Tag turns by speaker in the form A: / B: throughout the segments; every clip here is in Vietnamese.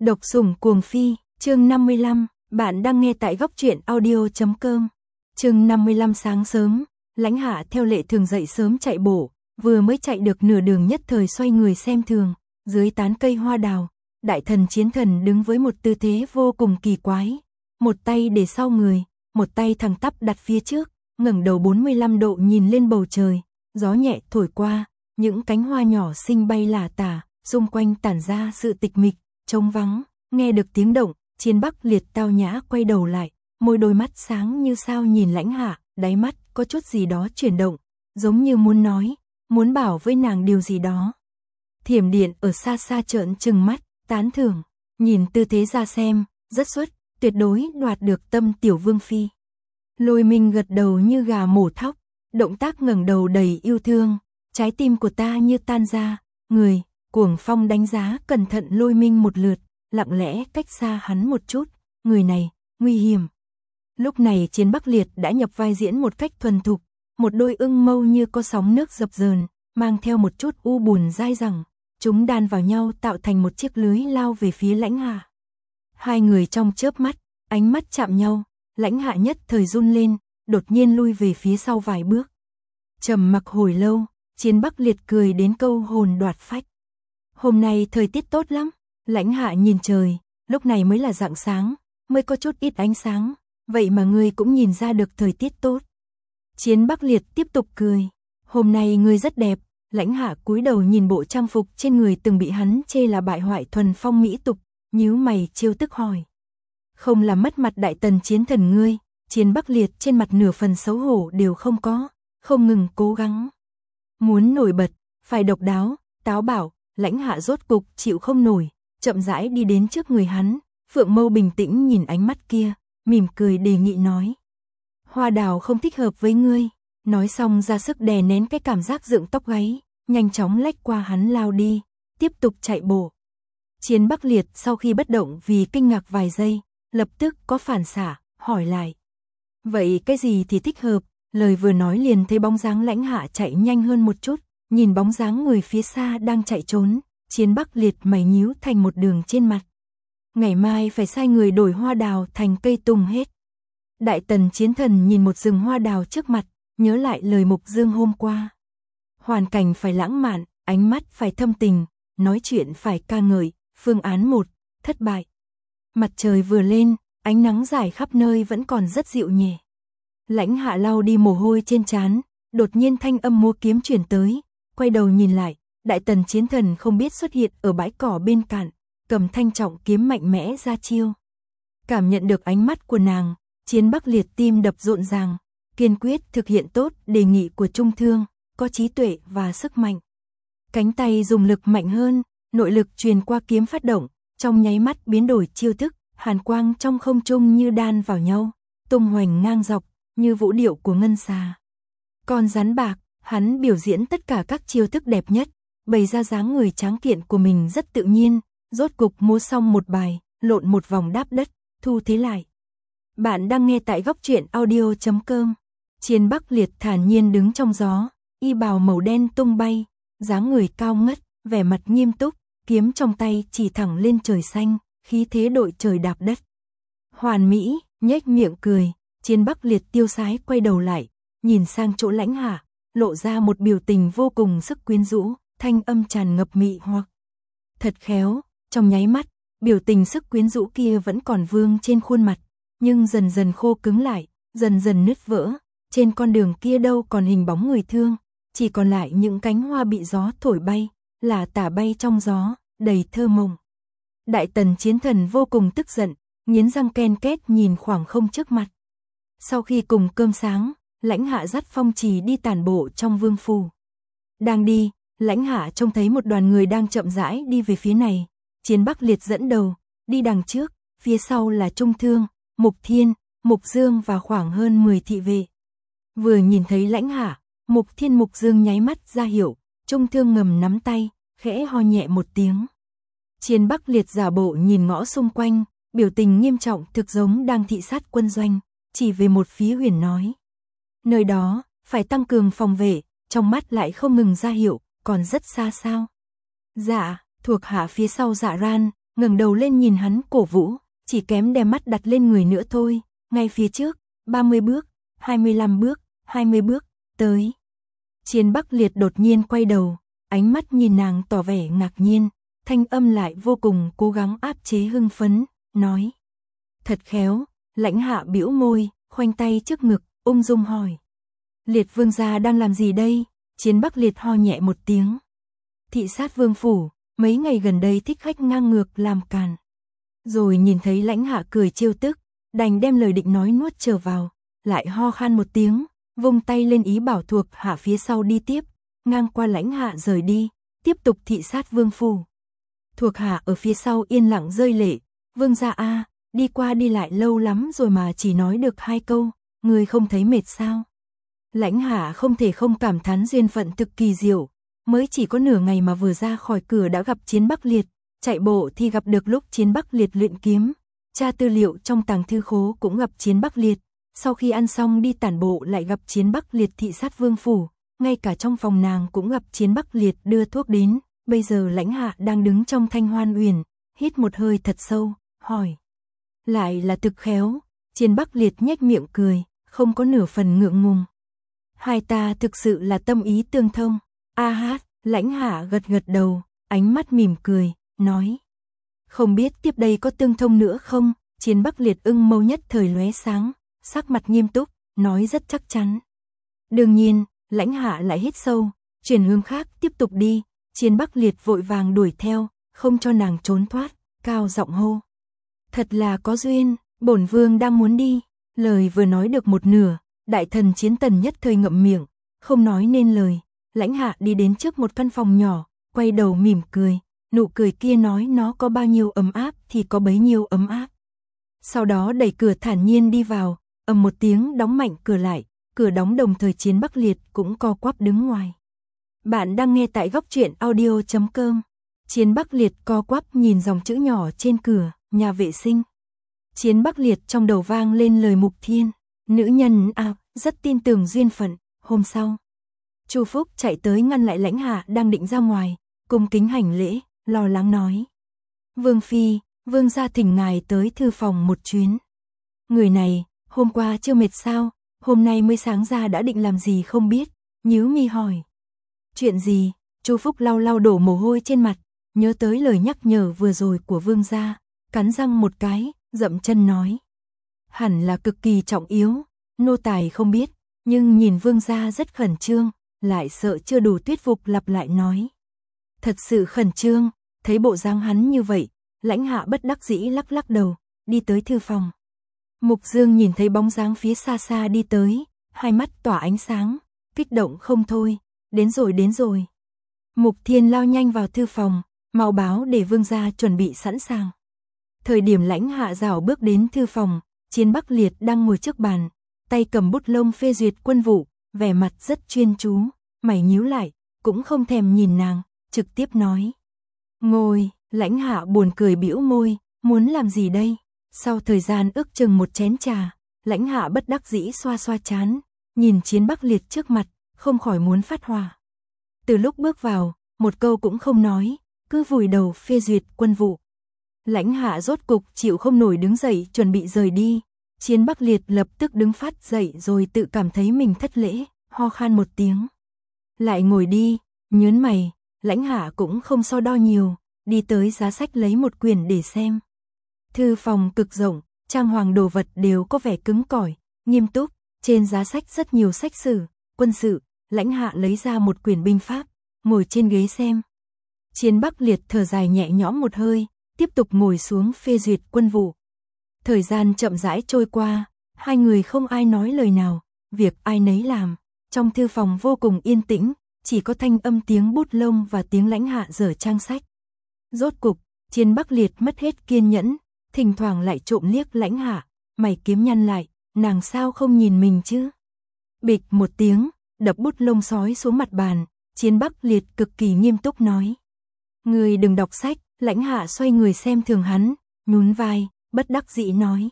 A: Độc sủng cuồng phi, chương 55, bạn đang nghe tại góc truyện audio.com. Chương 55 sáng sớm, Lãnh Hạ theo lệ thường dậy sớm chạy bộ, vừa mới chạy được nửa đường nhất thời xoay người xem thường, dưới tán cây hoa đào, đại thần chiến thần đứng với một tư thế vô cùng kỳ quái, một tay để sau người, một tay thẳng tắp đặt phía trước, ngẩng đầu 45 độ nhìn lên bầu trời, gió nhẹ thổi qua, những cánh hoa nhỏ xinh bay lả tả, xung quanh tản ra sự tịch mịch, trống vắng, nghe được tiếng động, Chiến Bắc Liệt tao nhã quay đầu lại, môi đôi mắt sáng như sao nhìn Lãnh Hạ, đáy mắt có chút gì đó chuyển động, giống như muốn nói, muốn bảo với nàng điều gì đó. Thiểm Điện ở xa xa trợn trừng mắt, tán thưởng, nhìn tư thế ra xem, rất xuất, tuyệt đối đoạt được tâm tiểu vương phi. Lôi Minh gật đầu như gà mổ thóc, động tác ngẩng đầu đầy yêu thương, trái tim của ta như tan ra, người. Cuồng Phong đánh giá cẩn thận Lôi Minh một lượt, lặng lẽ cách xa hắn một chút, người này, nguy hiểm. Lúc này Chiến Bắc Liệt đã nhập vai diễn một cách thuần thục, một đôi ưng mâu như có sóng nước dập dờn, mang theo một chút u buồn dai dẳng, chúng đan vào nhau tạo thành một chiếc lưới lao về phía Lãnh Hạ. Hai người trong chớp mắt, ánh mắt chạm nhau, Lãnh Hạ nhất thời run lên, đột nhiên lui về phía sau vài bước. Trầm mặc hồi lâu, Chiến Bắc Liệt cười đến câu hồn đoạt phách. Hôm nay thời tiết tốt lắm, Lãnh Hạ nhìn trời, lúc này mới là rạng sáng, mới có chút ít ánh sáng, vậy mà ngươi cũng nhìn ra được thời tiết tốt. Chiến Bắc Liệt tiếp tục cười, hôm nay ngươi rất đẹp, Lãnh Hạ cúi đầu nhìn bộ trang phục trên người từng bị hắn chê là bại hoại thuần phong mỹ tục, nhíu mày trêu tức hỏi. Không làm mất mặt đại tần chiến thần ngươi, Chiến Bắc Liệt trên mặt nửa phần xấu hổ đều không có, không ngừng cố gắng. Muốn nổi bật, phải độc đáo, táo bạo. Lãnh Hạ rốt cục chịu không nổi, chậm rãi đi đến trước người hắn, Phượng Mâu bình tĩnh nhìn ánh mắt kia, mỉm cười đề nghị nói. Hoa đào không thích hợp với ngươi, nói xong ra sức đè nén cái cảm giác dựng tóc gáy, nhanh chóng lách qua hắn lao đi, tiếp tục chạy bộ. Chiến Bắc Liệt sau khi bất động vì kinh ngạc vài giây, lập tức có phản xạ, hỏi lại. Vậy cái gì thì thích hợp, lời vừa nói liền thấy bóng dáng Lãnh Hạ chạy nhanh hơn một chút. Nhìn bóng dáng người phía xa đang chạy trốn, Chiến Bắc Liệt mày nhíu thành một đường trên mặt. Ngày mai phải sai người đổi hoa đào thành cây tùng hết. Đại tần chiến thần nhìn một rừng hoa đào trước mặt, nhớ lại lời Mục Dương hôm qua. Hoàn cảnh phải lãng mạn, ánh mắt phải thâm tình, nói chuyện phải ca ngợi, phương án 1, thất bại. Mặt trời vừa lên, ánh nắng rải khắp nơi vẫn còn rất dịu nhẹ. Lãnh Hạ lau đi mồ hôi trên trán, đột nhiên thanh âm múa kiếm chuyển tới. Quay đầu nhìn lại, đại tần chiến thần không biết xuất hiện ở bãi cỏ bên cạnh, cầm thanh trọng kiếm mạnh mẽ ra chiêu. Cảm nhận được ánh mắt của nàng, Chiến Bắc Liệt tim đập rộn ràng, kiên quyết thực hiện tốt đề nghị của Trung Thương, có trí tuệ và sức mạnh. Cánh tay dùng lực mạnh hơn, nội lực truyền qua kiếm phát động, trong nháy mắt biến đổi chiêu thức, hàn quang trong không trung như đan vào nhau, tung hoành ngang dọc, như vũ điệu của ngân xà. Con rắn bạc. Hắn biểu diễn tất cả các chiêu thức đẹp nhất, bày ra dáng người tráng kiện của mình rất tự nhiên, rốt cục múa xong một bài, lộn một vòng đáp đất, thu thế lại. Bạn đang nghe tại góc truyện audio.com. Chiến Bắc Liệt thản nhiên đứng trong gió, y bào màu đen tung bay, dáng người cao ngất, vẻ mặt nghiêm túc, kiếm trong tay chỉ thẳng lên trời xanh, khí thế đội trời đạp đất. Hoàn mỹ, nhếch miệng cười, Chiến Bắc Liệt tiêu sái quay đầu lại, nhìn sang chỗ Lãnh Hạ. Lộ ra một biểu tình vô cùng sức quyến rũ, thanh âm tràn ngập mị hoặc. Thật khéo, trong nháy mắt, biểu tình sức quyến rũ kia vẫn còn vương trên khuôn mặt, nhưng dần dần khô cứng lại, dần dần nứt vỡ, trên con đường kia đâu còn hình bóng người thương, chỉ còn lại những cánh hoa bị gió thổi bay, lả tả bay trong gió, đầy thơ mộng. Đại tần chiến thần vô cùng tức giận, nghiến răng ken két nhìn khoảng không trước mặt. Sau khi cùng cơm sáng, Lãnh Hạ dắt Phong Trì đi tản bộ trong vương phủ. Đang đi, Lãnh Hạ trông thấy một đoàn người đang chậm rãi đi về phía này. Chiến Bắc Liệt dẫn đầu, đi đằng trước, phía sau là Trung Thương, Mục Thiên, Mục Dương và khoảng hơn 10 thị vệ. Vừa nhìn thấy Lãnh Hạ, Mục Thiên Mục Dương nháy mắt ra hiệu, Trung Thương ngầm nắm tay, khẽ ho nhẹ một tiếng. Chiến Bắc Liệt giả bộ nhìn ngõ xung quanh, biểu tình nghiêm trọng thực giống đang thị sát quân doanh, chỉ về một phía huyền nói. Nơi đó, phải tăng cường phòng vệ, trong mắt lại không ngừng ra hiệu, còn rất xa sao. Dạ, thuộc hạ phía sau Dạ Ran, ngẩng đầu lên nhìn hắn cổ vũ, chỉ kém đem mắt đặt lên người nữa thôi, ngay phía trước, 30 bước, 25 bước, 20 bước, tới. Chiến Bắc Liệt đột nhiên quay đầu, ánh mắt nhìn nàng tỏ vẻ ngạc nhiên, thanh âm lại vô cùng cố gắng áp chế hưng phấn, nói. Thật khéo, Lãnh Hạ bĩu môi, khoanh tay trước ngực, ung dung hỏi. Liệt vương gia đang làm gì đây? Chiến Bắc Liệt ho nhẹ một tiếng. Thị sát vương phủ, mấy ngày gần đây thích khách ngang ngược làm càn. Rồi nhìn thấy Lãnh Hạ cười trêu tức, đành đem lời định nói nuốt trở vào, lại ho khan một tiếng, vung tay lên ý bảo thuộc hạ phía sau đi tiếp, ngang qua Lãnh Hạ rời đi, tiếp tục thị sát vương phủ. Thuộc hạ ở phía sau yên lặng rơi lệ, vương gia a, đi qua đi lại lâu lắm rồi mà chỉ nói được 2 câu, người không thấy mệt sao? Lãnh Hạ không thể không cảm thán duyên phận thực kỳ diệu, mới chỉ có nửa ngày mà vừa ra khỏi cửa đã gặp Chiến Bắc Liệt, chạy bộ thì gặp được lúc Chiến Bắc Liệt luyện kiếm, tra tư liệu trong tàng thư khố cũng gặp Chiến Bắc Liệt, sau khi ăn xong đi tản bộ lại gặp Chiến Bắc Liệt thị sát vương phủ, ngay cả trong phòng nàng cũng gặp Chiến Bắc Liệt đưa thuốc đến, bây giờ Lãnh Hạ đang đứng trong Thanh Hoan Uyển, hít một hơi thật sâu, hỏi. Lại là thực khéo, Chiến Bắc Liệt nhếch miệng cười, không có nửa phần ngượng ngùng. Hai ta thực sự là tâm ý tương thông. A hát, Lãnh Hạ gật gật đầu, ánh mắt mỉm cười, nói. Không biết tiếp đây có tương thông nữa không? Chiến Bắc Liệt ưng mâu nhất thời lóe sáng, sắc mặt nghiêm túc, nói rất chắc chắn. Đương nhiên, Lãnh Hạ lại hít sâu, chuyển hướng khác tiếp tục đi, Chiến Bắc Liệt vội vàng đuổi theo, không cho nàng trốn thoát, cao giọng hô. Thật là có duyên, bổn vương đang muốn đi. Lời vừa nói được một nửa, đại thần Chiến Tần nhất thời ngậm miệng, không nói nên lời. Lãnh Hạ đi đến trước một căn phòng nhỏ, quay đầu mỉm cười, nụ cười kia nói nó có bao nhiêu ấm áp thì có bấy nhiêu ấm áp. Sau đó đẩy cửa thản nhiên đi vào, ầm một tiếng đóng mạnh cửa lại, cửa đóng đồng thời Chiến Bắc Liệt cũng co quắp đứng ngoài. Bạn đang nghe tại góc truyện audio.com. Chiến Bắc Liệt co quắp nhìn dòng chữ nhỏ trên cửa, nhà vệ sinh. Chiến Bắc Liệt trong đầu vang lên lời Mục Thiên, nữ nhân à, rất tin tưởng duyên phận. Hôm sau, Chu Phúc chạy tới ngăn lại Lãnh Hạ đang định ra ngoài, cung kính hành lễ, lo lắng nói. Vương Phi, vương gia thỉnh ngài tới thư phòng một chuyến. Người này, hôm qua chưa mệt sao, hôm nay mới sáng ra đã định làm gì không biết, nhíu mi hỏi. Chuyện gì? Chu Phúc lau lau đổ mồ hôi trên mặt, nhớ tới lời nhắc nhở vừa rồi của vương gia, cắn răng một cái, dậm chân nói. Hẳn là cực kỳ trọng yếu, nô tài không biết, nhưng nhìn vương gia rất khẩn trương, lại sợ chưa đủ thuyết phục lặp lại nói. Thật sự khẩn trương, thấy bộ dáng hắn như vậy, Lãnh Hạ bất đắc dĩ lắc lắc đầu, đi tới thư phòng. Mục Dương nhìn thấy bóng dáng phía xa xa đi tới, hai mắt tỏa ánh sáng, kích động không thôi, đến rồi đến rồi. Mục Thiên lao nhanh vào thư phòng, mau báo để vương gia chuẩn bị sẵn sàng. Thời điểm Lãnh Hạ rảo bước đến thư phòng, Chiến Bắc Liệt đang ngồi trước bàn, tay cầm bút lông phê duyệt quân vụ, vẻ mặt rất chuyên chú, mày nhíu lại, cũng không thèm nhìn nàng, trực tiếp nói. Ngồi, Lãnh Hạ buồn cười bĩu môi, muốn làm gì đây? Sau thời gian ước chừng một chén trà, Lãnh Hạ bất đắc dĩ xoa xoa trán, nhìn Chiến Bắc Liệt trước mặt, không khỏi muốn phát hỏa. Từ lúc bước vào, một câu cũng không nói, cứ vùi đầu phê duyệt quân vụ. Lãnh Hạ rốt cục chịu không nổi đứng dậy chuẩn bị rời đi, Chiến Bắc Liệt lập tức đứng phát dậy rồi tự cảm thấy mình thất lễ, ho khan một tiếng. Lại ngồi đi, nhớn mày, Lãnh Hạ cũng không so đo nhiều, đi tới giá sách lấy một quyển để xem. Thư phòng cực rộng, trang hoàng đồ vật đều có vẻ cứng cỏi, nghiêm túc, trên giá sách rất nhiều sách sử, quân sự, Lãnh Hạ lấy ra một quyển binh pháp, ngồi trên ghế xem. Chiến Bắc Liệt thở dài nhẹ nhõm một hơi, tiếp tục ngồi xuống phê duyệt quân vụ. Thời gian chậm rãi trôi qua, hai người không ai nói lời nào, việc ai nấy làm. Trong thư phòng vô cùng yên tĩnh, chỉ có thanh âm tiếng bút lông và tiếng Lãnh Hạ dở trang sách. Rốt cục, Chiến Bắc Liệt mất hết kiên nhẫn, thỉnh thoảng lại trộm liếc Lãnh Hạ, mày kiếm nhăn lại, nàng sao không nhìn mình chứ? Bịch một tiếng, đập bút lông sói xuống mặt bàn, Chiến Bắc Liệt cực kỳ nghiêm túc nói. Người đừng đọc sách, Lãnh Hạ xoay người xem thường hắn, nhún vai, bất đắc dĩ nói.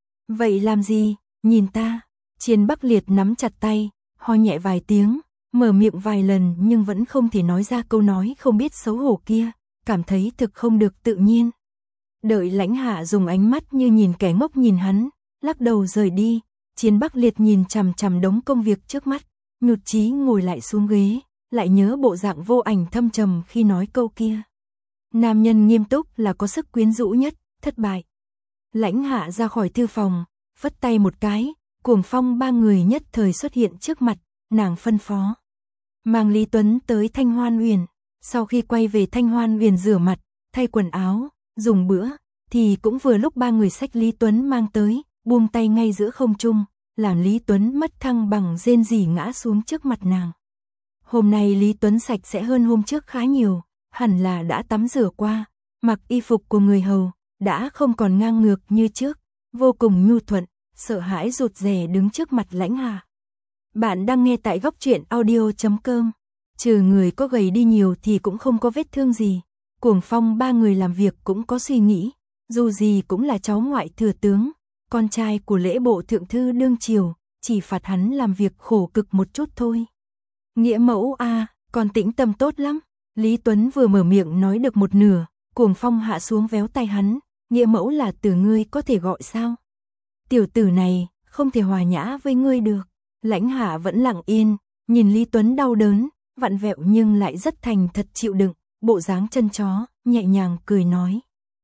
A: Vậy làm gì, nhìn ta. Chiến Bắc Liệt nắm chặt tay, ho nhẹ vài tiếng, mở miệng vài lần nhưng vẫn không thể nói ra câu nói không biết xấu hổ kia, cảm thấy thực không được tự nhiên. Đợi Lãnh Hạ dùng ánh mắt như nhìn kẻ ngốc nhìn hắn, lắc đầu rời đi. Chiến Bắc Liệt nhìn chằm chằm đống công việc trước mắt, nhụt chí ngồi lại xuống ghế, lại nhớ bộ dạng vô ảnh thâm trầm khi nói câu kia. Nam nhân nghiêm túc là có sức quyến rũ nhất, thất bại. Lãnh Hạ ra khỏi thư phòng, vất tay một cái, Cuồng Phong ba người nhất thời xuất hiện trước mặt, nàng phân phó. Mang Lý Tuấn tới Thanh Hoan Uyển, sau khi quay về Thanh Hoan Uyển rửa mặt, thay quần áo, dùng bữa, thì cũng vừa lúc ba người xách Lý Tuấn mang tới, buông tay ngay giữa không trung, làm Lý Tuấn mất thăng bằng rên rỉ ngã xuống trước mặt nàng. Hôm nay Lý Tuấn sạch sẽ hơn hôm trước khá nhiều, hẳn là đã tắm rửa qua, mặc y phục của người hầu, đã không còn ngang ngược như trước, vô cùng nhu thuận, sợ hãi rụt rè đứng trước mặt Lãnh Hạ. Bạn đang nghe tại góc truyện audio.com. Trừ người có gầy đi nhiều thì cũng không có vết thương gì. Cuồng Phong ba người làm việc cũng có suy nghĩ, dù gì cũng là cháu ngoại thừa tướng, con trai của lễ bộ thượng thư đương triều, chỉ phạt hắn làm việc khổ cực một chút thôi. Nghĩa mẫu a, con tĩnh tâm tốt lắm. Lý Tuấn vừa mở miệng nói được một nửa, Cuồng Phong hạ xuống véo tay hắn, nghĩa mẫu là từ ngươi có thể gọi sao? Tiểu tử này, không thể hòa nhã với ngươi được. Lãnh Hạ vẫn lặng yên, nhìn Lý Tuấn đau đớn, vặn vẹo nhưng lại rất thành thật chịu đựng, bộ dáng chân chó, nhẹ nhàng cười nói.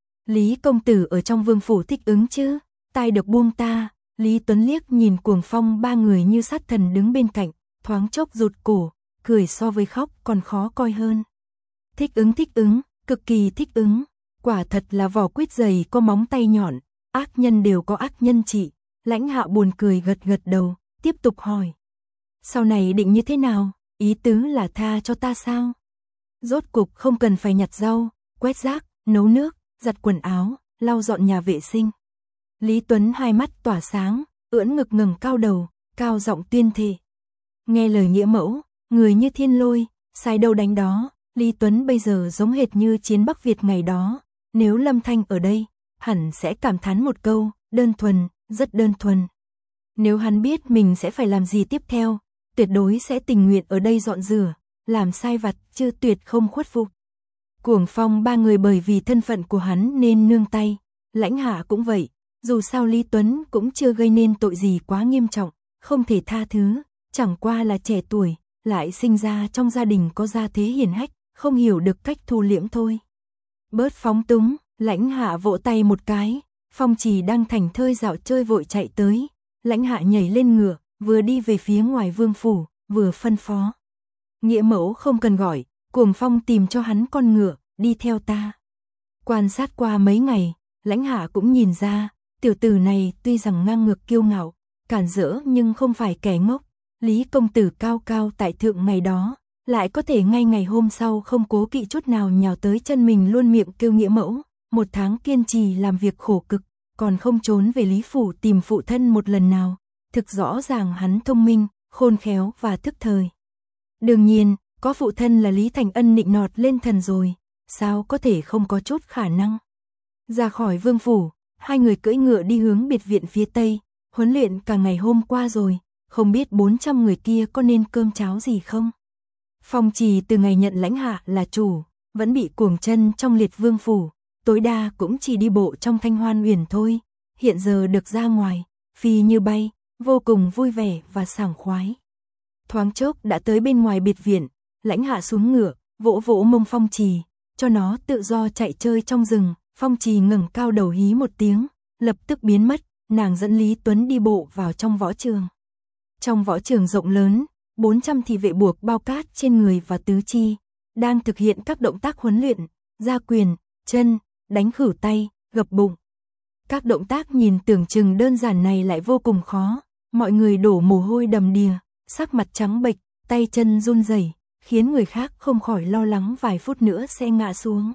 A: Lý công tử ở trong vương phủ thích ứng chứ, tai được buông ta. Lý Tuấn liếc nhìn Cuồng Phong ba người như sát thần đứng bên cạnh, thoáng chốc rụt cổ, cười so với khóc còn khó coi hơn. Thích ứng, cực kỳ thích ứng, quả thật là vỏ quýt dày có móng tay nhọn, ác nhân đều có ác nhân trị. Lãnh Hạ buồn cười gật gật đầu, tiếp tục hỏi. Sau này định như thế nào, ý tứ là tha cho ta sao? Rốt cục không cần phải nhặt rau, quét rác, nấu nước, giặt quần áo, lau dọn nhà vệ sinh. Lý Tuấn hai mắt tỏa sáng, ưỡn ngực ngẩng cao đầu, cao giọng tuyên thệ. Nghe lời nghĩa mẫu, người như thiên lôi, sai đâu đánh đó. Lý Tuấn bây giờ giống hệt như Chiến Bắc Việt ngày đó, nếu Lâm Thanh ở đây, hẳn sẽ cảm thán một câu, đơn thuần, rất đơn thuần. Nếu hắn biết mình sẽ phải làm gì tiếp theo, tuyệt đối sẽ tình nguyện ở đây dọn rửa, làm sai vặt, chứ tuyệt không khuất phục. Cuồng Phong ba người bởi vì thân phận của hắn nên nương tay, Lãnh Hạ cũng vậy, dù sao Lý Tuấn cũng chưa gây nên tội gì quá nghiêm trọng, không thể tha thứ, chẳng qua là trẻ tuổi, lại sinh ra trong gia đình có gia thế hiển hách, không hiểu được cách thu liễm thôi. Bớt phóng túng, Lãnh Hạ vỗ tay một cái, Phong Trì đang thảnh thơi dạo chơi vội chạy tới, Lãnh Hạ nhảy lên ngựa, vừa đi về phía ngoài vương phủ, vừa phân phó. Nghĩa mẫu không cần gọi, Cuồng Phong tìm cho hắn con ngựa, đi theo ta. Quan sát qua mấy ngày, Lãnh Hạ cũng nhìn ra, tiểu tử này tuy rằng ngang ngược kiêu ngạo, cản rỡ nhưng không phải kẻ ngốc. Lý công tử cao cao tại thượng ngày đó, lại có thể ngay ngày hôm sau không cố kỵ chút nào nhào tới chân mình luôn miệng kêu nghĩa mẫu, một tháng kiên trì làm việc khổ cực, còn không trốn về Lý phủ tìm phụ thân một lần nào, thực rõ ràng hắn thông minh, khôn khéo và thức thời. Đương nhiên, có phụ thân là Lý Thành Ân nịnh nọt lên thần rồi, sao có thể không có chút khả năng. Ra khỏi vương phủ, hai người cưỡi ngựa đi hướng biệt viện phía tây, huấn luyện cả ngày hôm qua rồi, không biết 400 người kia có nên cơm cháo gì không. Phong Trì từ ngày nhận Lãnh Hạ là chủ, vẫn bị cuồng chân trong liệt vương phủ, tối đa cũng chỉ đi bộ trong Thanh Hoan Uyển thôi, hiện giờ được ra ngoài, phi như bay, vô cùng vui vẻ và sảng khoái. Thoáng chốc đã tới bên ngoài biệt viện, Lãnh Hạ xuống ngựa, vỗ vỗ mông Phong Trì, cho nó tự do chạy chơi trong rừng. Phong Trì ngẩng cao đầu hí một tiếng, lập tức biến mất, nàng dẫn Lý Tuấn đi bộ vào trong võ trường. Trong võ trường rộng lớn, 400 thị vệ buộc bao cát trên người và tứ chi, đang thực hiện các động tác huấn luyện, ra quyền, chân, đánh khử tay, gập bụng. Các động tác nhìn tưởng chừng đơn giản này lại vô cùng khó, mọi người đổ mồ hôi đầm đìa, sắc mặt trắng bệch, tay chân run rẩy, khiến người khác không khỏi lo lắng vài phút nữa sẽ ngã xuống.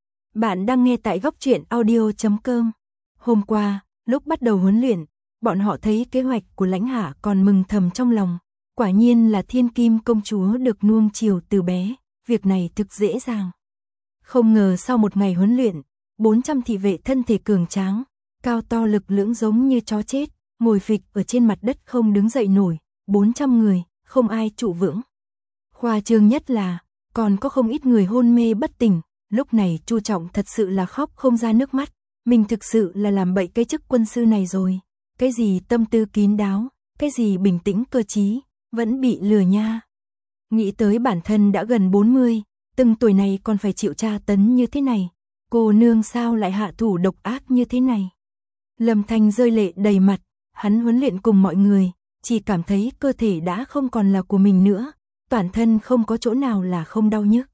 A: Bạn đang nghe tại góc truyện audio.com. Hôm qua, lúc bắt đầu huấn luyện, bọn họ thấy kế hoạch của Lãnh Hạ còn mừng thầm trong lòng. Quả nhiên là Thiên Kim công chúa được nuông chiều từ bé, việc này thực dễ dàng. Không ngờ sau một ngày huấn luyện, 400 thị vệ thân thể cường tráng, cao to lực lưỡng giống như chó chết, ngồi phịch ở trên mặt đất không đứng dậy nổi, 400 người, không ai trụ vững. Khoa trương nhất là, còn có không ít người hôn mê bất tỉnh. Lúc này Chu Trọng thật sự là khóc không ra nước mắt, mình thực sự là làm bậy cái chức quân sư này rồi. Cái gì tâm tư kín đáo, cái gì bình tĩnh cơ trí, vẫn bị lừa nha. Nghĩ tới bản thân đã gần 40, từng tuổi này còn phải chịu tra tấn như thế này. Cô nương sao lại hạ thủ độc ác như thế này? Lâm Thanh rơi lệ đầy mặt, hắn huấn luyện cùng mọi người, chỉ cảm thấy cơ thể đã không còn là của mình nữa, toàn thân không có chỗ nào là không đau nhức.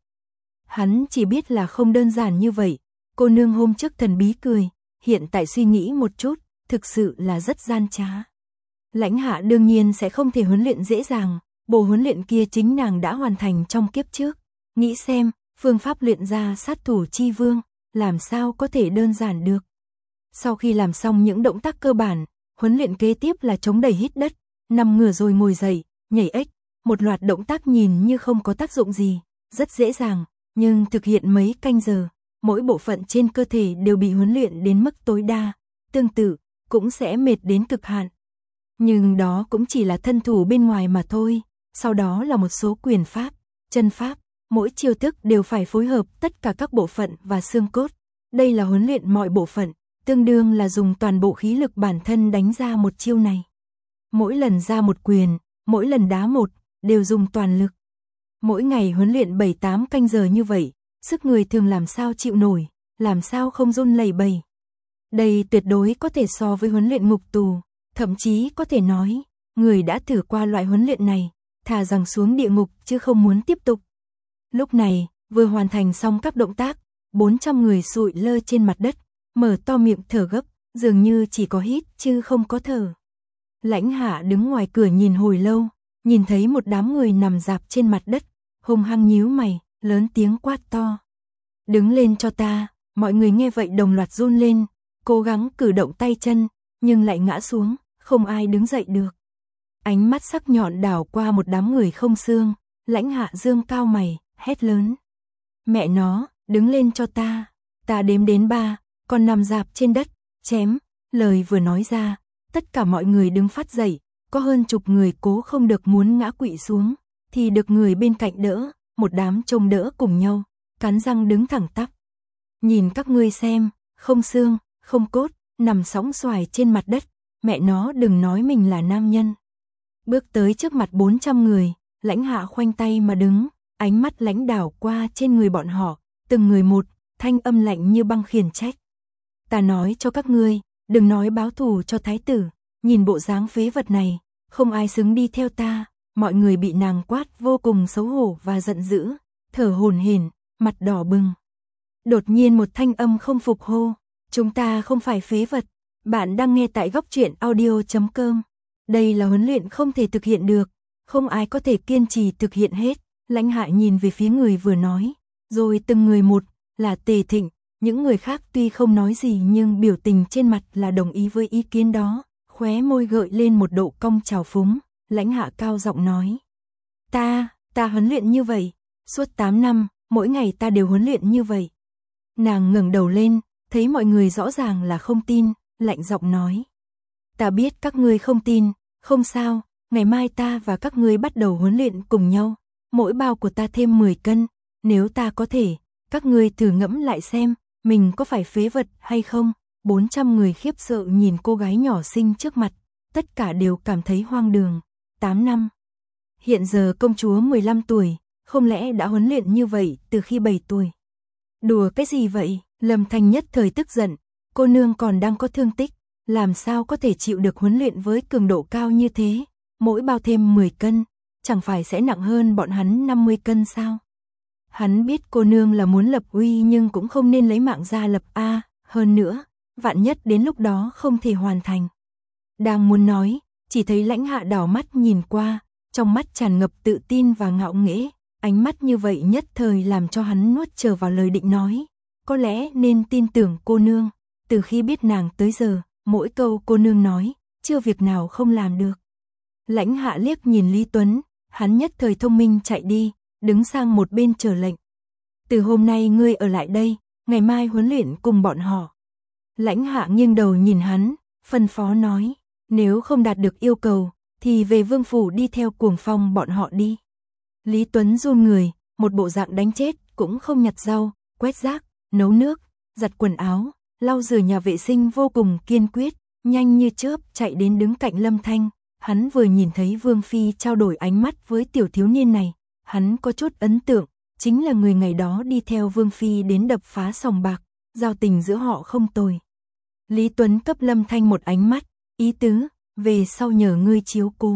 A: Hắn chỉ biết là không đơn giản như vậy, cô nương hôm trước thần bí cười, hiện tại suy nghĩ một chút, thực sự là rất gian trá. Lãnh Hạ đương nhiên sẽ không thể huấn luyện dễ dàng, bộ huấn luyện kia chính nàng đã hoàn thành trong kiếp trước. Nghĩ xem, phương pháp luyện ra sát thủ chi vương, làm sao có thể đơn giản được. Sau khi làm xong những động tác cơ bản, huấn luyện kế tiếp là chống đẩy hít đất, nằm ngửa rồi ngồi dậy, nhảy ếch, một loạt động tác nhìn như không có tác dụng gì, rất dễ dàng, nhưng thực hiện mấy canh giờ, mỗi bộ phận trên cơ thể đều bị huấn luyện đến mức tối đa, tương tự, cũng sẽ mệt đến cực hạn. Nhưng đó cũng chỉ là thân thủ bên ngoài mà thôi, sau đó là một số quyền pháp, chân pháp, mỗi chiêu thức đều phải phối hợp tất cả các bộ phận và xương cốt. Đây là huấn luyện mọi bộ phận, tương đương là dùng toàn bộ khí lực bản thân đánh ra một chiêu này. Mỗi lần ra một quyền, mỗi lần đá một, đều dùng toàn lực. Mỗi ngày huấn luyện 7-8 canh giờ như vậy, sức người thường làm sao chịu nổi, làm sao không run lẩy bẩy. Đây tuyệt đối có thể so với huấn luyện ngục tù, thậm chí có thể nói, người đã thử qua loại huấn luyện này, thà rằng xuống địa ngục chứ không muốn tiếp tục. Lúc này, vừa hoàn thành xong các động tác, 400 người sụi lơ trên mặt đất, mở to miệng thở gấp, dường như chỉ có hít chứ không có thở. Lãnh Hạ đứng ngoài cửa nhìn hồi lâu, nhìn thấy một đám người nằm rạp trên mặt đất, hung hăng nhíu mày, lớn tiếng quát to. Đứng lên cho ta, mọi người nghe vậy đồng loạt run lên, cố gắng cử động tay chân, nhưng lại ngã xuống, không ai đứng dậy được. Ánh mắt sắc nhọn đảo qua một đám người không xương, Lãnh Hạ dương cao mày, hét lớn. Mẹ nó, đứng lên cho ta, ta đếm đến 3, còn nằm rạp trên đất, chém, lời vừa nói ra, tất cả mọi người đứng phát dậy, có hơn chục người cố không được muốn ngã quỵ xuống, thì được người bên cạnh đỡ, một đám trông đỡ cùng nhau, cắn răng đứng thẳng tắp. Nhìn các ngươi xem, không xương, không cốt, nằm sóng xoài trên mặt đất, mẹ nó đừng nói mình là nam nhân. Bước tới trước mặt 400 người, Lãnh Hạ khoanh tay mà đứng, ánh mắt lãnh đảo qua trên người bọn họ, từng người một, thanh âm lạnh như băng khiển trách. Ta nói cho các ngươi, đừng nói báo thù cho thái tử, nhìn bộ dáng phế vật này, không ai xứng đi theo ta. Mọi người bị nàng quát vô cùng xấu hổ và giận dữ, thở hổn hển, mặt đỏ bừng. Đột nhiên một thanh âm không phục hô, chúng ta không phải phế vật. Bạn đang nghe tại Góc Truyện Audio.com. Đây là huấn luyện không thể thực hiện được, không ai có thể kiên trì thực hiện hết. Lãnh Hạ nhìn về phía người vừa nói, rồi từng người một, là Tề Thịnh, những người khác tuy không nói gì nhưng biểu tình trên mặt là đồng ý với ý kiến đó, khóe môi gợi lên một độ cong trào phúng. Lãnh Hạ cao giọng nói, ta huấn luyện như vậy, suốt 8 năm, mỗi ngày ta đều huấn luyện như vậy. Nàng ngẩng đầu lên, thấy mọi người rõ ràng là không tin, lạnh giọng nói, ta biết các ngươi không tin, không sao, ngày mai ta và các ngươi bắt đầu huấn luyện cùng nhau, mỗi bao của ta thêm 10 cân, nếu ta có thể, các ngươi thử ngẫm lại xem, mình có phải phế vật hay không. 400 người khiếp sợ nhìn cô gái nhỏ xinh trước mặt, tất cả đều cảm thấy hoang đường. 8 năm. Hiện giờ công chúa 15 tuổi, không lẽ đã huấn luyện như vậy từ khi 7 tuổi? Đùa cái gì vậy? Lâm Thanh nhất thời tức giận, cô nương còn đang có thương tích, làm sao có thể chịu được huấn luyện với cường độ cao như thế? Mỗi bao thêm 10 cân, chẳng phải sẽ nặng hơn bọn hắn 50 cân sao? Hắn biết cô nương là muốn lập uy nhưng cũng không nên lấy mạng ra lập A, hơn nữa, vạn nhất đến lúc đó không thể hoàn thành. Đang muốn nói, chỉ thấy Lãnh Hạ đảo mắt nhìn qua, trong mắt tràn ngập tự tin và ngạo nghễ, ánh mắt như vậy nhất thời làm cho hắn nuốt trở vào lời định nói. Có lẽ nên tin tưởng cô nương, từ khi biết nàng tới giờ, mỗi câu cô nương nói, chưa việc nào không làm được. Lãnh Hạ liếc nhìn Lý Tuấn, hắn nhất thời thông minh chạy đi, đứng sang một bên chờ lệnh. Từ hôm nay ngươi ở lại đây, ngày mai huấn luyện cùng bọn họ. Lãnh Hạ nghiêng đầu nhìn hắn, phân phó nói, nếu không đạt được yêu cầu, thì về vương phủ đi theo Cuồng Phong bọn họ đi. Lý Tuấn run người, một bộ dạng đánh chết, cũng không nhặt rau, quét rác, nấu nước, giặt quần áo, lau rửa nhà vệ sinh vô cùng kiên quyết, nhanh như chớp chạy đến đứng cạnh Lâm Thanh. Hắn vừa nhìn thấy Vương Phi trao đổi ánh mắt với tiểu thiếu niên này, hắn có chút ấn tượng, chính là người ngày đó đi theo Vương Phi đến đập phá sòng bạc, giao tình giữa họ không tồi. Lý Tuấn cấp Lâm Thanh một ánh mắt, ý tứ, về sau nhờ ngươi chiếu cố.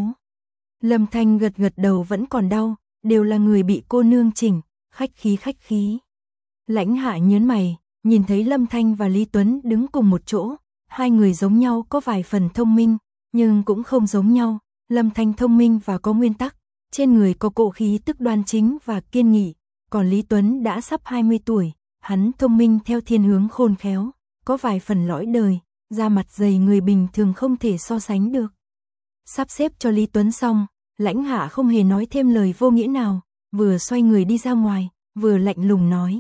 A: Lâm Thanh gật gật đầu vẫn còn đau, đều là người bị cô nương chỉnh, khách khí. Lãnh Hạ nhớn mày, nhìn thấy Lâm Thanh và Lý Tuấn đứng cùng một chỗ, hai người giống nhau có vài phần thông minh, nhưng cũng không giống nhau. Lâm Thanh thông minh và có nguyên tắc, trên người có cỗ khí tức đoan chính và kiên nghị, còn Lý Tuấn đã sắp 20 tuổi, hắn thông minh theo thiên hướng khôn khéo, có vài phần lõi đời, da mặt dày người bình thường không thể so sánh được. Sắp xếp cho Lý Tuấn xong, Lãnh Hạ không hề nói thêm lời vô nghĩa nào, vừa xoay người đi ra ngoài, vừa lạnh lùng nói.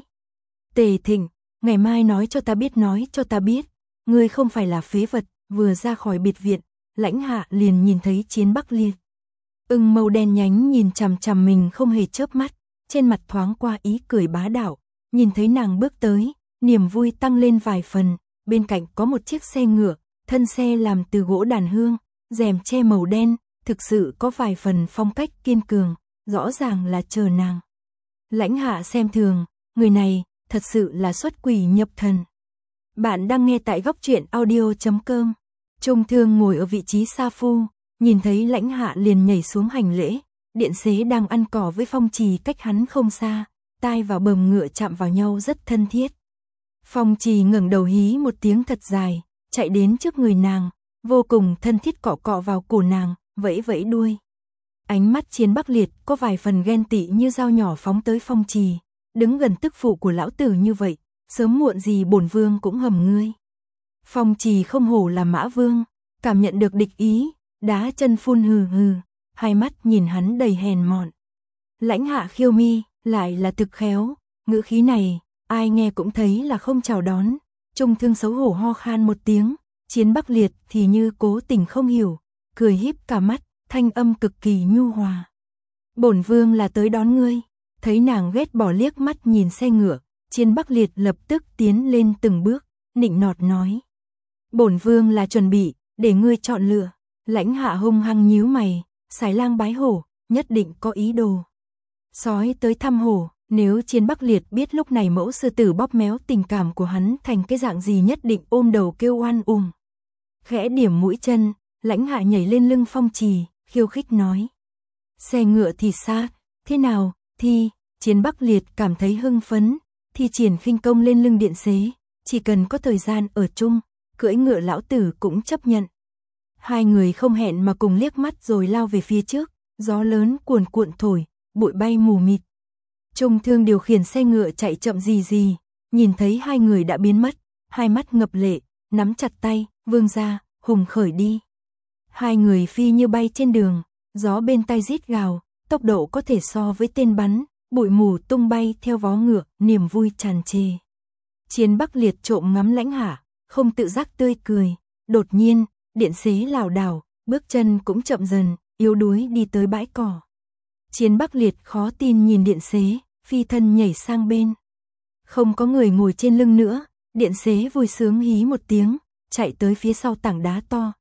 A: Tề Thịnh, ngày mai nói cho ta biết, ngươi không phải là phế vật. Vừa ra khỏi biệt viện, Lãnh Hạ liền nhìn thấy Chiến Bắc Liệt. Ưng màu đen nhánh nhìn chằm chằm mình không hề chớp mắt, trên mặt thoáng qua ý cười bá đạo, nhìn thấy nàng bước tới, niềm vui tăng lên vài phần, bên cạnh có một chiếc xe ngựa, thân xe làm từ gỗ đàn hương, rèm che màu đen, thực sự có vài phần phong cách kiên cường, rõ ràng là chờ nàng. Lãnh Hạ xem thường, người này thật sự là xuất quỷ nhập thần. Bạn đang nghe tại góc truyện audio.com. Trung Thương ngồi ở vị trí sa phu, nhìn thấy Lãnh Hạ liền nhảy xuống hành lễ, điện xế đang ăn cỏ với Phong Trì cách hắn không xa, tai và bờm ngựa chạm vào nhau rất thân thiết. Phong Trì ngẩng đầu hí một tiếng thật dài, chạy đến trước người nàng, vô cùng thân thiết cọ cọ vào cổ nàng, vẫy vẫy đuôi. Ánh mắt Chiến Bắc Liệt có vài phần ghen tị như dao nhỏ phóng tới Phong Trì, đứng gần tức phụ của lão tử như vậy, sớm muộn gì bổn vương cũng hầm ngươi. Phong Trì không hổ là Mã Vương, cảm nhận được địch ý, đá chân phun hừ hừ, hai mắt nhìn hắn đầy hèn mọn. Lãnh Hạ khiêu mi, lại là thực khéo, ngữ khí này, ai nghe cũng thấy là không chào đón. Trung Thương xấu hổ ho khan một tiếng, Chiến Bắc Liệt thì như cố tình không hiểu, cười híp cả mắt, thanh âm cực kỳ nhu hòa. Bổn vương là tới đón ngươi. Thấy nàng ghét bỏ liếc mắt nhìn xe ngựa, Chiến Bắc Liệt lập tức tiến lên từng bước, nịnh nọt nói. Bổn vương là chuẩn bị, để ngươi chọn lựa. Lãnh Hạ hung hăng nhíu mày, Sải Lang bái hổ, nhất định có ý đồ. Sói tới thăm hổ, nếu Chiến Bắc Liệt biết lúc này mẫu sư tử bóp méo tình cảm của hắn thành cái dạng gì nhất định ôm đầu kêu oan khẽ điểm mũi chân, Lãnh Hạ nhảy lên lưng Phong Trì, khiêu khích nói. Xe ngựa thì xa, thế nào, thì, Chiến Bắc Liệt cảm thấy hưng phấn, thì triển khinh công lên lưng điện xế, chỉ cần có thời gian ở chung, cưỡi ngựa lão tử cũng chấp nhận. Hai người không hẹn mà cùng liếc mắt rồi lao về phía trước, gió lớn cuồn cuộn thổi, bụi bay mù mịt. Trung Thương điều khiển xe ngựa chạy chậm gì, nhìn thấy hai người đã biến mất, hai mắt ngập lệ, nắm chặt tay, vương ra, hùng khởi đi. Hai người phi như bay trên đường, gió bên tai rít gào, tốc độ có thể so với tên bắn, bụi mù tung bay theo vó ngựa, niềm vui tràn trề. Chiến Bắc Liệt trộm ngắm Lãnh Hạ, không tự giác tươi cười, đột nhiên, điện xế lảo đảo, bước chân cũng chậm dần, yếu đuối đi tới bãi cỏ. Chiến Bắc Liệt khó tin nhìn điện xế, phi thân nhảy sang bên. Không có người ngồi trên lưng nữa, điện xế vui sướng hí một tiếng, chạy tới phía sau tảng đá to,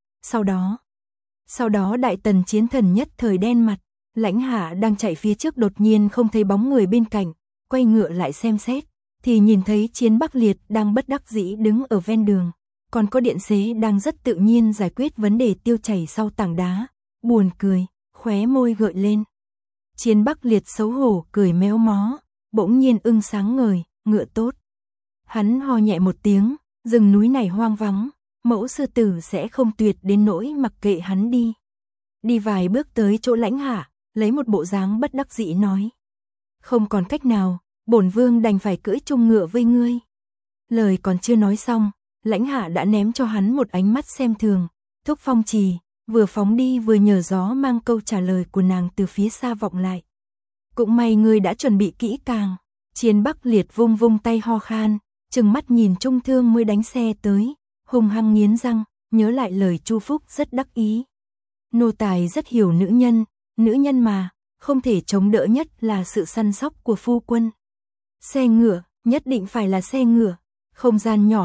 A: sau đó Đại Tần Chiến Thần nhất thời đen mặt. Lãnh Hạ đang chạy phía trước đột nhiên không thấy bóng người bên cạnh, quay ngựa lại xem xét, thì nhìn thấy Chiến Bắc Liệt đang bất đắc dĩ đứng ở ven đường, còn có điện xế đang rất tự nhiên giải quyết vấn đề tiêu chảy sau tảng đá, buồn cười, khóe môi gợi lên. Chiến Bắc Liệt xấu hổ cười méo mó, bỗng nhiên ưng sáng ngời, ngựa tốt. Hắn ho nhẹ một tiếng, rừng núi này hoang vắng, mẫu sư tử sẽ không tuyệt đến nỗi mặc kệ hắn đi. Đi vài bước tới chỗ Lãnh Hạ, lấy một bộ dáng bất đắc dĩ nói. Không còn cách nào, bổn vương đành phải cưỡi chung ngựa với ngươi. Lời còn chưa nói xong, Lãnh Hạ đã ném cho hắn một ánh mắt xem thường, thúc Phong Trì, vừa phóng đi vừa nhờ gió mang câu trả lời của nàng từ phía xa vọng lại. Cũng may ngươi đã chuẩn bị kỹ càng. Chiến Bắc Liệt vung vung tay ho khan, trừng mắt nhìn Trung Thương mới đánh xe tới, hung hăng nghiến răng, nhớ lại lời Chu Phúc rất đắc ý. Nô tài rất hiểu nữ nhân mà, không thể chống đỡ nhất là sự săn sóc của phu quân. Xe ngựa, nhất định phải là xe ngựa, không gian nhỏ hẹp,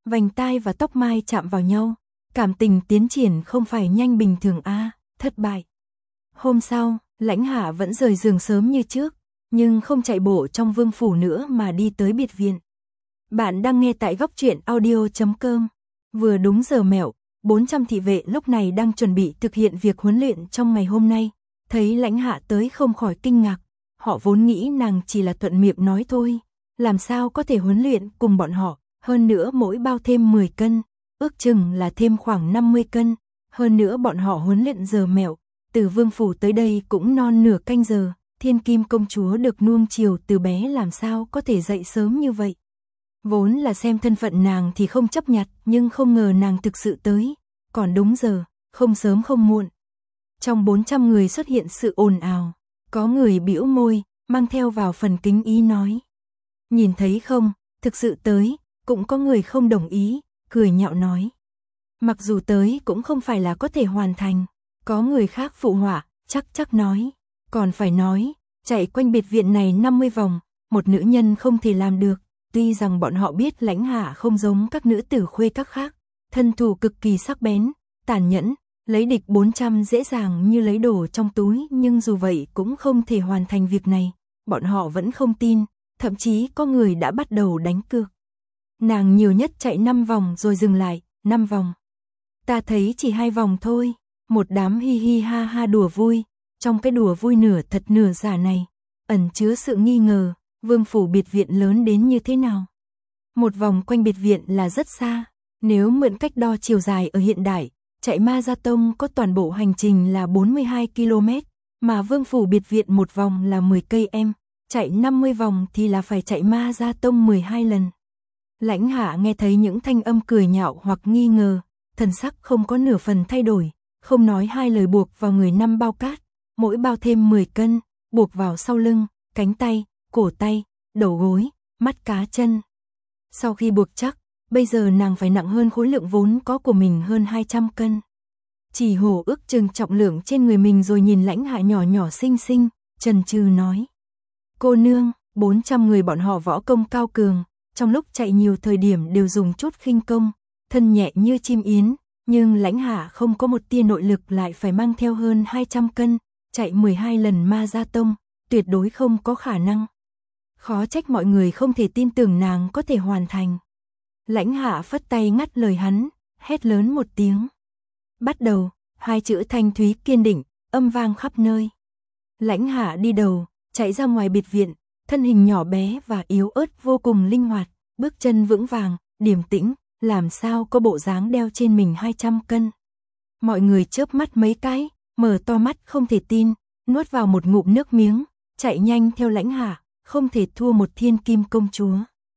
A: vành tai và tóc mai chạm vào nhau, cảm tình tiến triển không phải nhanh bình thường thất bại. Hôm sau, Lãnh Hạ vẫn rời giường sớm như trước, nhưng không chạy bộ trong vương phủ nữa mà đi tới biệt viện. Bạn đang nghe tại góc truyện audio.com. Vừa đúng giờ mẹo, 400 thị vệ lúc này đang chuẩn bị thực hiện việc huấn luyện trong ngày hôm nay. Thấy Lãnh Hạ tới không khỏi kinh ngạc, họ vốn nghĩ nàng chỉ là thuận miệng nói thôi, làm sao có thể huấn luyện cùng bọn họ, hơn nữa mỗi bao thêm 10 cân, ước chừng là thêm khoảng 50 cân, hơn nữa bọn họ huấn luyện giờ mẹo, từ vương phủ tới đây cũng non nửa canh giờ, Thiên Kim công chúa được nuông chiều từ bé làm sao có thể dậy sớm như vậy. Vốn là xem thân phận nàng thì không chấp nhặt, nhưng không ngờ nàng thực sự tới, còn đúng giờ, không sớm không muộn. Trong 400 người xuất hiện sự ồn ào, có người bĩu môi, mang theo vào phần kính ý nói. Nhìn thấy không, thực sự tới, cũng có người không đồng ý, cười nhạo nói. Mặc dù tới cũng không phải là có thể hoàn thành, có người khác phụ họa, chắc nói. Còn phải nói, chạy quanh biệt viện này 50 vòng, một nữ nhân không thể làm được. Tuy rằng bọn họ biết Lãnh Hạ không giống các nữ tử khuê các khác, thân thủ cực kỳ sắc bén, tàn nhẫn, lấy địch 400 dễ dàng như lấy đồ trong túi, nhưng dù vậy cũng không thể hoàn thành việc này. Bọn họ vẫn không tin, thậm chí có người đã bắt đầu đánh cược. Nàng nhiều nhất chạy 5 vòng rồi dừng lại, 5 vòng. Ta thấy chỉ 2 vòng thôi, một đám hi hi ha ha đùa vui, trong cái đùa vui nửa thật nửa giả này, ẩn chứa sự nghi ngờ. Vương phủ biệt viện lớn đến như thế nào? Một vòng quanh biệt viện là rất xa, nếu mượn cách đo chiều dài ở hiện đại, chạy Ma Gia Tông có toàn bộ hành trình là 42 km, mà vương phủ biệt viện một vòng là 10 km, chạy 50 vòng thì là phải chạy Ma Gia Tông 12 lần. Lãnh Hạ nghe thấy những thanh âm cười nhạo hoặc nghi ngờ, thần sắc không có nửa phần thay đổi, không nói hai lời buộc vào người 5 bao cát, mỗi bao thêm 10 cân, buộc vào sau lưng, cánh tay, cổ tay, đầu gối, mắt cá chân. Sau khi buộc chắc, bây giờ nàng phải nặng hơn khối lượng vốn có của mình hơn 200 cân. Chỉ Hổ ước chừng trọng lượng trên người mình rồi nhìn Lãnh Hạ nhỏ nhỏ xinh xinh, chần chừ nói. Cô nương, 400 người bọn họ võ công cao cường, trong lúc chạy nhiều thời điểm đều dùng chút khinh công, thân nhẹ như chim yến, nhưng Lãnh Hạ không có một tia nội lực lại phải mang theo hơn 200 cân, chạy 12 lần Ma Gia Tông, tuyệt đối không có khả năng. Khó trách mọi người không thể tin tưởng nàng có thể hoàn thành. Lãnh Hạ phất tay ngắt lời hắn, hét lớn một tiếng. Bắt đầu, 2 chữ thanh thúy kiên định, âm vang khắp nơi. Lãnh Hạ đi đầu, chạy ra ngoài biệt viện, thân hình nhỏ bé và yếu ớt vô cùng linh hoạt, bước chân vững vàng, điềm tĩnh, làm sao có bộ dáng đeo trên mình 200 cân. Mọi người chớp mắt mấy cái, mở to mắt không thể tin, nuốt vào một ngụm nước miếng, chạy nhanh theo Lãnh Hạ, không thể thua một Thiên Kim công chúa.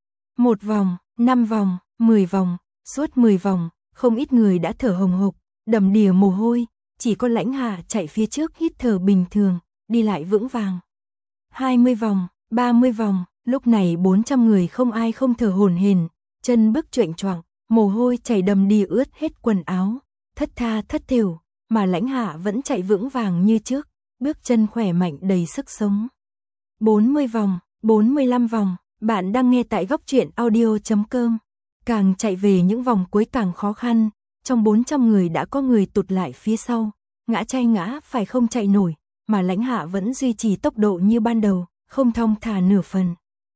A: 1 vòng, 5 vòng, 10 vòng, suốt 10 vòng, không ít người đã thở hồng hộc, đầm đìa mồ hôi, chỉ có Lãnh Hạ chạy phía trước hít thở bình thường, đi lại vững vàng. 20 vòng, 30 vòng, lúc này 400 người không ai không thở hổn hển, chân bước choạng choạng, mồ hôi chảy đầm đìa ướt hết quần áo, thất tha thất thểu, mà Lãnh Hạ vẫn chạy vững vàng như trước, bước chân khỏe mạnh đầy sức sống. 40 vòng, 45 vòng, bạn đang nghe tại góc truyện audio.com. Càng chạy về những vòng cuối càng khó khăn, trong 400 người đã có người tụt lại phía sau, ngã chay ngã phải không chạy nổi, mà Lãnh Hạ vẫn duy trì tốc độ như ban đầu, không thong thả nửa phần.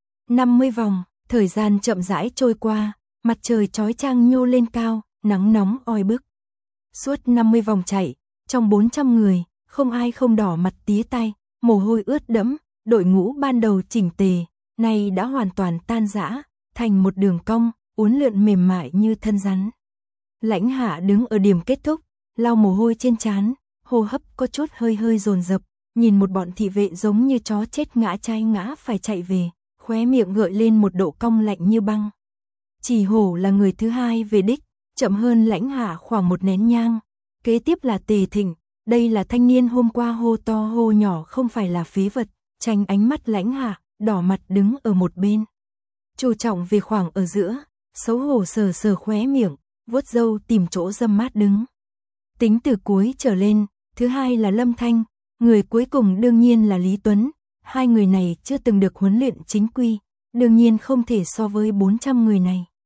A: 50 vòng, thời gian chậm rãi trôi qua, mặt trời chói chang nhô lên cao, nắng nóng oi bức. Suốt 50 vòng chạy, trong 400 người, không ai không đỏ mặt tía tay, mồ hôi ướt đẫm, đội ngũ ban đầu chỉnh tề, nay đã hoàn toàn tan rã, thành một đường cong, uốn lượn mềm mại như thân rắn. Lãnh Hạ đứng ở điểm kết thúc, lau mồ hôi trên trán, hô hấp có chút hơi hơi dồn dập, nhìn một bọn thị vệ giống như chó chết ngã chai ngã phải chạy về, khóe miệng gợi lên một độ cong lạnh như băng. Chỉ Hổ là người thứ hai về đích, chậm hơn Lãnh Hạ khoảng 1 nén nhang. Kế tiếp là Tề Thịnh, đây là thanh niên hôm qua hô to hô nhỏ không phải là phế vật, tránh ánh mắt Lãnh Hạ, đỏ mặt đứng ở một bên. Chu Trọng về khoảng ở giữa, xấu hổ sờ sờ khóe miệng, vuốt râu tìm chỗ râm mát đứng. Tính từ cuối trở lên, thứ hai là Lâm Thanh, người cuối cùng đương nhiên là Lý Tuấn, hai người này chưa từng được huấn luyện chính quy, đương nhiên không thể so với 400 người này.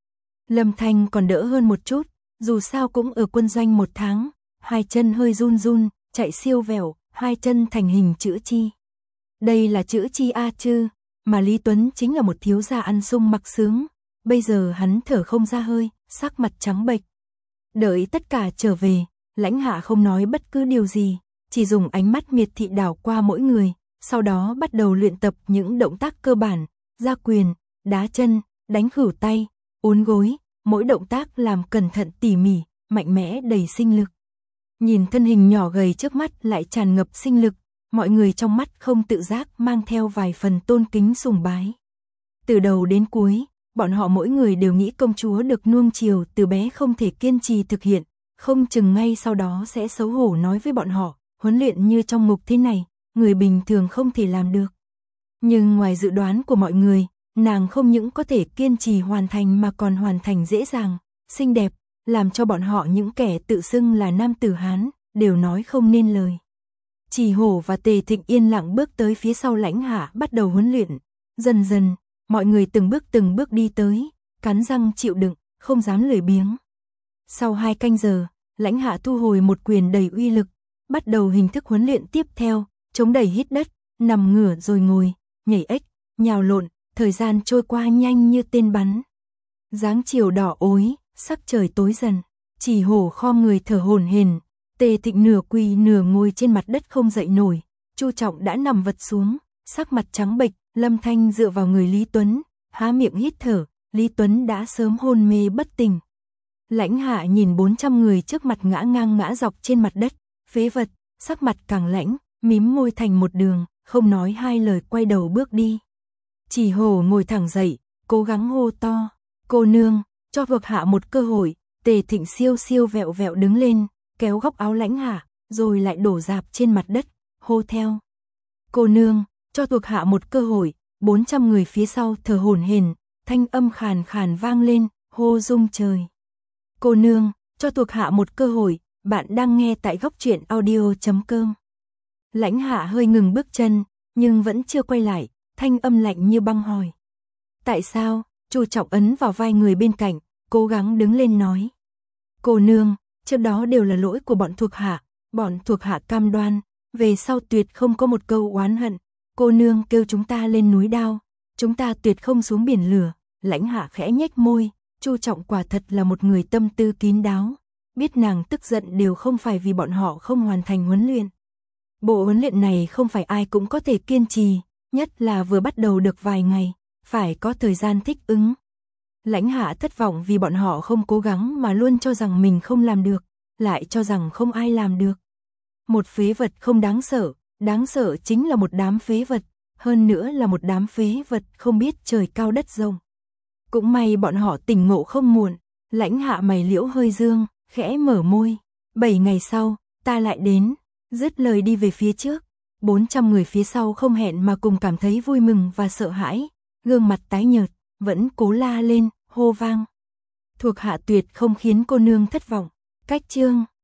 A: Lâm Thanh còn đỡ hơn một chút, dù sao cũng ở quân doanh 1 tháng, hai chân hơi run run, chạy siêu vẹo, hai chân thành hình chữ chi. Đây là chữ chi a chứ, mà Lý Tuấn chính là một thiếu gia ăn sung mặc sướng, bây giờ hắn thở không ra hơi, sắc mặt trắng bệch. Đợi tất cả trở về, Lãnh Hạ không nói bất cứ điều gì, chỉ dùng ánh mắt miệt thị đảo qua mỗi người, sau đó bắt đầu luyện tập những động tác cơ bản, ra quyền, đá chân, đánh khuỷu tay, uốn gối, mỗi động tác làm cẩn thận tỉ mỉ, mạnh mẽ đầy sinh lực. Nhìn thân hình nhỏ gầy trước mắt lại tràn ngập sinh lực, mọi người trong mắt không tự giác mang theo vài phần tôn kính sùng bái. Từ đầu đến cuối, bọn họ mỗi người đều nghĩ công chúa được nuông chiều từ bé không thể kiên trì thực hiện, không chừng ngay sau đó sẽ xấu hổ nói với bọn họ, huấn luyện như trong ngục thế này, người bình thường không thể làm được. Nhưng ngoài dự đoán của mọi người, nàng không những có thể kiên trì hoàn thành mà còn hoàn thành dễ dàng, xinh đẹp, làm cho bọn họ những kẻ tự xưng là nam tử Hán, đều nói không nên lời. Trì Hổ và Tề Thịnh yên lặng bước tới phía sau Lãnh Hạ bắt đầu huấn luyện. Dần dần, mọi người từng bước đi tới, cắn răng chịu đựng, không dám lười biếng. Sau 2 canh giờ, Lãnh Hạ thu hồi một quyền đầy uy lực, bắt đầu hình thức huấn luyện tiếp theo, chống đẩy hít đất, nằm ngửa rồi ngồi, nhảy ếch, nhào lộn, thời gian trôi qua nhanh như tên bắn. Dáng chiều đỏ ối, sắc trời tối dần, Trì Hổ khom người thở hổn hển, Tề Thịnh nửa quỳ nửa ngồi trên mặt đất không dậy nổi, Chu Trọng đã nằm vật xuống, sắc mặt trắng bệch, Lâm Thanh dựa vào người Lý Tuấn, há miệng hít thở, Lý Tuấn đã sớm hôn mê bất tỉnh. Lãnh Hạ nhìn 400 người trước mặt ngã ngang ngã dọc trên mặt đất, phế vật, sắc mặt càng lãnh, mím môi thành một đường, không nói hai lời quay đầu bước đi. Trì Hổ ngồi thẳng dậy, cố gắng hô to, cô nương, cho thuộc hạ một cơ hội. Tề Thịnh siêu siêu vẹo vẹo đứng lên, kéo góc áo Lãnh Hạ, rồi lại đổ rạp trên mặt đất, hô theo. Cô nương, cho thuộc hạ một cơ hội. 400 người phía sau thở hổn hển, thanh âm khàn khàn vang lên, hô rung trời. Cô nương, cho thuộc hạ một cơ hội. Bạn đang nghe tại Góc Truyện Audio.com. Lãnh Hạ hơi ngừng bước chân, nhưng vẫn chưa quay lại, thanh âm lạnh như băng hỏi. Tại sao? Chu Trọng ấn vào vai người bên cạnh, cố gắng đứng lên nói. Cô nương, trước đó đều là lỗi của bọn thuộc hạ cam đoan, về sau tuyệt không có một câu oán hận. Cô nương kêu chúng ta lên núi đao, chúng ta tuyệt không xuống biển lửa. Lãnh Hạ khẽ nhếch môi, Chu Trọng quả thật là một người tâm tư kín đáo, biết nàng tức giận đều không phải vì bọn họ không hoàn thành huấn luyện. Bộ huấn luyện này không phải ai cũng có thể kiên trì, nhất là vừa bắt đầu được vài ngày, phải có thời gian thích ứng. Lãnh Hạ thất vọng vì bọn họ không cố gắng mà luôn cho rằng mình không làm được, lại cho rằng không ai làm được. Một phế vật không đáng sợ chính là một đám phế vật, hơn nữa là một đám phế vật không biết trời cao đất rộng. Cũng may bọn họ tỉnh ngộ không muộn. Lãnh Hạ mày liễu hơi dương, khẽ mở môi. 7 ngày sau, ta lại đến, dứt lời đi về phía trước. 400 người phía sau không hẹn mà cùng cảm thấy vui mừng và sợ hãi, gương mặt tái nhợt, vẫn cố la lên, hô vang. Thuộc hạ tuyệt không khiến cô nương thất vọng. Cách chương